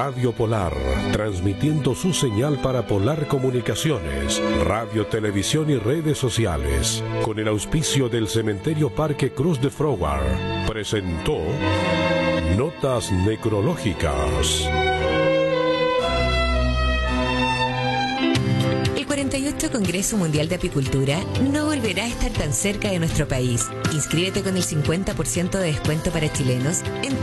Radio Polar, transmitiendo su señal para Polar Comunicaciones, radio, televisión y redes sociales. Con el auspicio del Cementerio Parque Cruz de Froward, presentó Notas Necrológicas. El 48 Congreso Mundial de Apicultura no volverá a estar tan cerca de nuestro país. Inscríbete con el 50% de descuento para chilenos en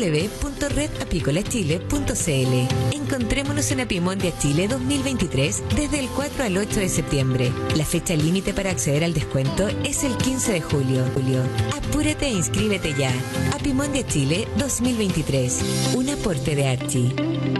www.redapicolachile.cl. Encontrémonos en Apimondia Chile 2023 desde el 4 al 8 de septiembre. La fecha límite para acceder al descuento es el 15 de julio. Apúrate e inscríbete ya. Apimondia Chile 2023. Un aporte de Archie.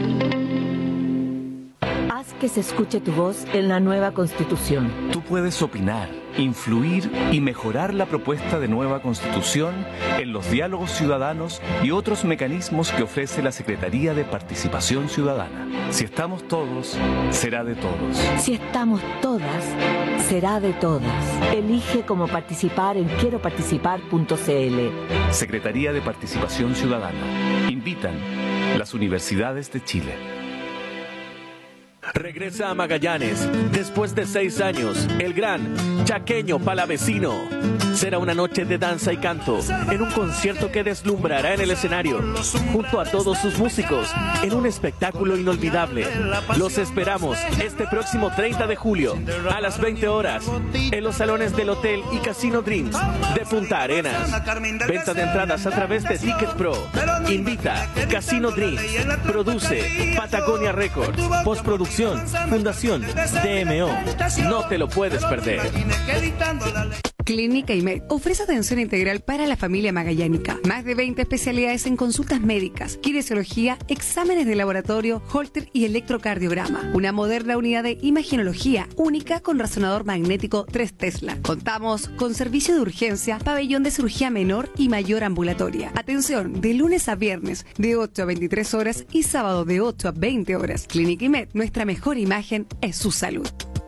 Que se escuche tu voz en la nueva Constitución. Tú puedes opinar, influir y mejorar la propuesta de nueva Constitución en los diálogos ciudadanos y otros mecanismos que ofrece la Secretaría de Participación Ciudadana. Si estamos todos, será de todos. Si estamos todas, será de todas. Elige cómo participar en quieroparticipar.cl. Secretaría de Participación Ciudadana. Invitan las universidades de Chile. Regresa a Magallanes, después de 6 años, el gran Chaqueño Palavecino. Será una noche de danza y canto, en un concierto que deslumbrará en el escenario, junto a todos sus músicos, en un espectáculo inolvidable. Los esperamos este próximo 30 de julio, a las 20 horas, en los salones del Hotel y Casino Dreams de Punta Arenas. Venta de entradas a través de Ticket Pro. Invita Casino Dreams. Produce Patagonia Records. Postproducción Fundación DMO. No te lo puedes perder. Clínica IMED ofrece atención integral para la familia magallánica. Más de 20 especialidades en consultas médicas, kinesiología, exámenes de laboratorio, Holter y electrocardiograma. Una moderna unidad de imagenología única con resonador magnético 3 Tesla. Contamos con servicio de urgencia, pabellón de cirugía menor y mayor ambulatoria. Atención de lunes a viernes de 8 a 23 horas y sábado de 8 a 20 horas. Clínica IMED, nuestra mejor imagen es su salud.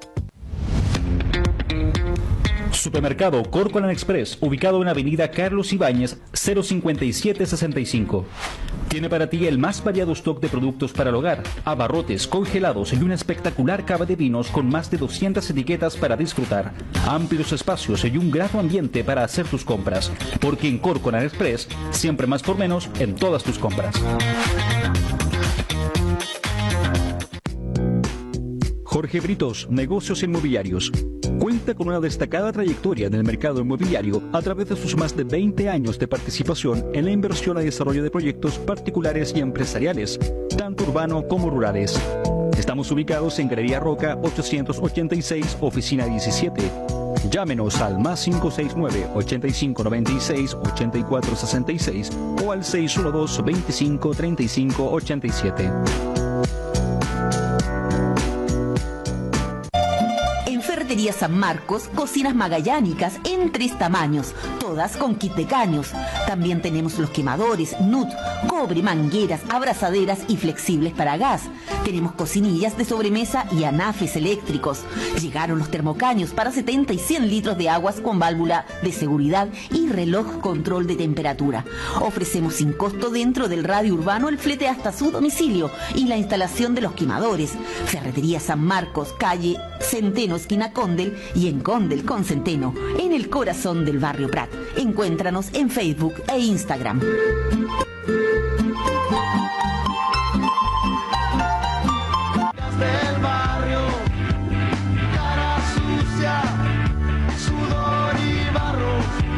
Supermercado Corcoran Express, ubicado en Avenida Carlos Ibáñez, 05765. Tiene para ti el más variado stock de productos para el hogar, abarrotes, congelados y una espectacular cava de vinos con más de 200 etiquetas para disfrutar. Amplios espacios y un grato ambiente para hacer tus compras. Porque en Corcoran Express, siempre más por menos en todas tus compras. Jorge Britos, Negocios Inmobiliarios. Cuenta con una destacada trayectoria en el mercado inmobiliario a través de sus más de 20 años de participación en la inversión y desarrollo de proyectos particulares y empresariales, tanto urbanos como rurales. Estamos ubicados en Galería Roca 886, oficina 17. Llámenos al más 569-8596-8466 o al 612-2535-87. Ferretería San Marcos, cocinas magallánicas en 3 tamaños, todas con kit de caños. También tenemos los quemadores, NUT, cobre, mangueras, abrazaderas y flexibles para gas. Tenemos cocinillas de sobremesa y anafes eléctricos. Llegaron los termocaños para 70 y 100 litros de aguas con válvula de seguridad y reloj control de temperatura. Ofrecemos sin costo dentro del radio urbano el flete hasta su domicilio y la instalación de los quemadores. Ferretería San Marcos, calle Centeno, esquina Condel, y en Condel con Centeno, en el corazón del barrio Prat. Encuéntranos en Facebook e Instagram. Del barrio, cara sucia, sudor y barro,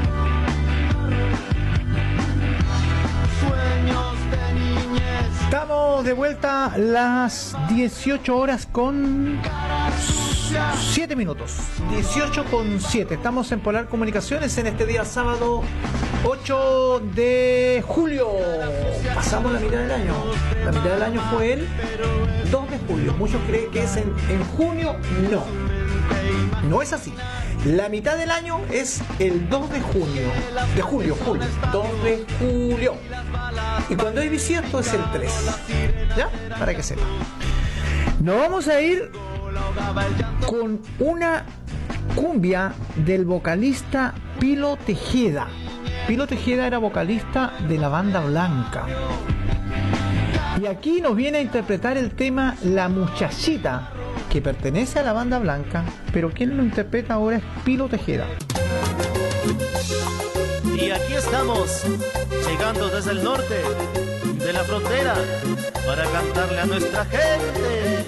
sueños de niñez. Estamos de vuelta las 18 horas con 7 minutos. 18 con 7. Estamos en Polar Comunicaciones en este día sábado 8 de julio. Pasamos la mitad del año. La mitad del año fue el 2 de julio. Muchos creen que es en junio. No. No es así. La mitad del año es el 2 de junio. De julio. 2 de julio. Y cuando hay bisiesto es el 3. ¿Ya? Para que sepan. Nos vamos a ir con una cumbia del vocalista Pilo Tejeda. Pilo Tejeda era vocalista de la Banda Blanca. Y aquí nos viene a interpretar el tema La Muchachita, que pertenece a la Banda Blanca, pero quien lo interpreta ahora es Pilo Tejeda. Y aquí estamos, llegando desde el norte de la frontera, para cantarle a nuestra gente.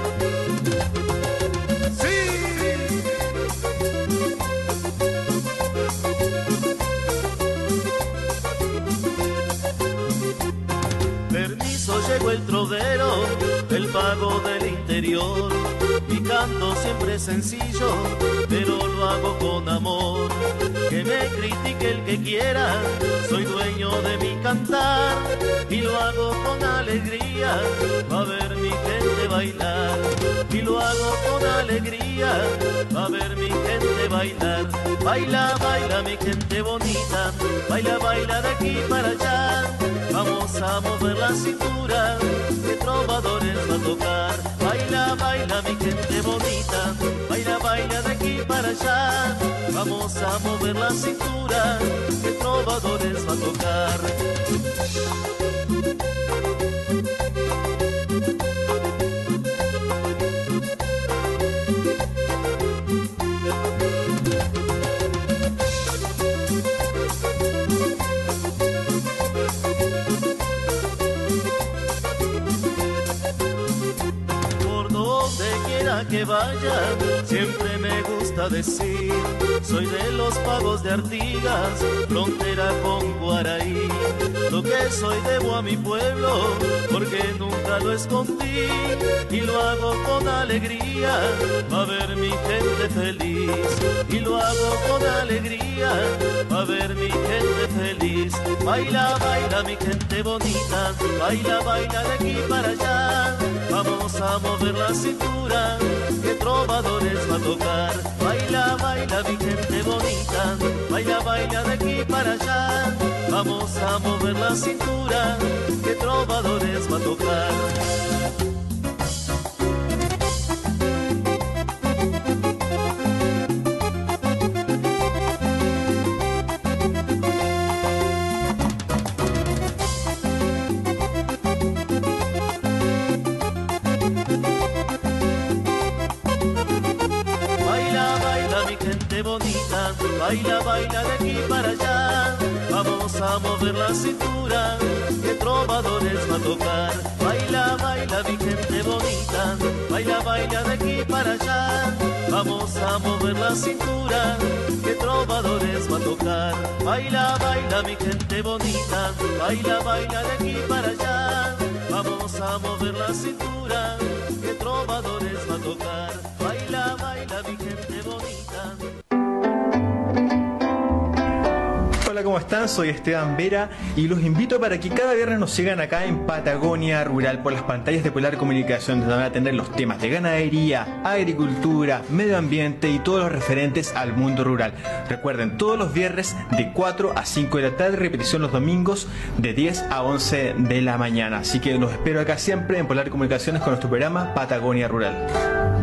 Llegó el trovero, el pago del interior. Mi canto siempre es sencillo, pero lo hago con amor. Que me critique el que quiera, soy dueño de mi cantar. Y lo hago con alegría, va a ver mi gente bailar. Y lo hago con alegría, va a ver mi gente bailar. Baila, baila mi gente bonita, baila, baila de aquí para allá. Vamos a mover la cintura, que trovadores va a tocar. Baila, baila mi gente bonita, baila, baila de aquí para allá. Vamos a mover la cintura, que trovadores va a tocar. Que vaya, siempre me gusta decir, soy de los pagos de Artigas, frontera con Guaraí. Lo que soy debo a mi pueblo, porque nunca lo escondí. Y lo hago con alegría, va a ver mi gente feliz. Y lo hago con alegría, va a ver mi gente feliz. Baila, baila mi gente bonita, baila, baila de aquí para allá. Vamos a mover la cintura, que trovadores va a tocar. Baila, baila mi gente bonita, baila, baila de aquí para allá. Vamos a mover la cintura, que trovadores va a tocar. Bonita, baila, baila de aquí para allá. Vamos a mover la cintura, que trovadores va a tocar. Baila, baila mi gente bonita, baila, baila de aquí para allá. Vamos a mover la cintura, que trovadores va a tocar. Baila, baila mi gente bonita, baila, baila de aquí para allá. Vamos a mover la cintura, que trovadores va a tocar. Baila, baila mi gente bonita. Hola, ¿cómo están? Soy Esteban Vera y los invito para que cada viernes nos sigan acá en Patagonia Rural por las pantallas de Polar Comunicación, donde van a tener los temas de ganadería, agricultura, medio ambiente y todos los referentes al mundo rural. Recuerden, todos los viernes de 4 a 5 de la tarde, repetición los domingos de 10 a 11 de la mañana. Así que los espero acá siempre en Polar Comunicaciones con nuestro programa Patagonia Rural.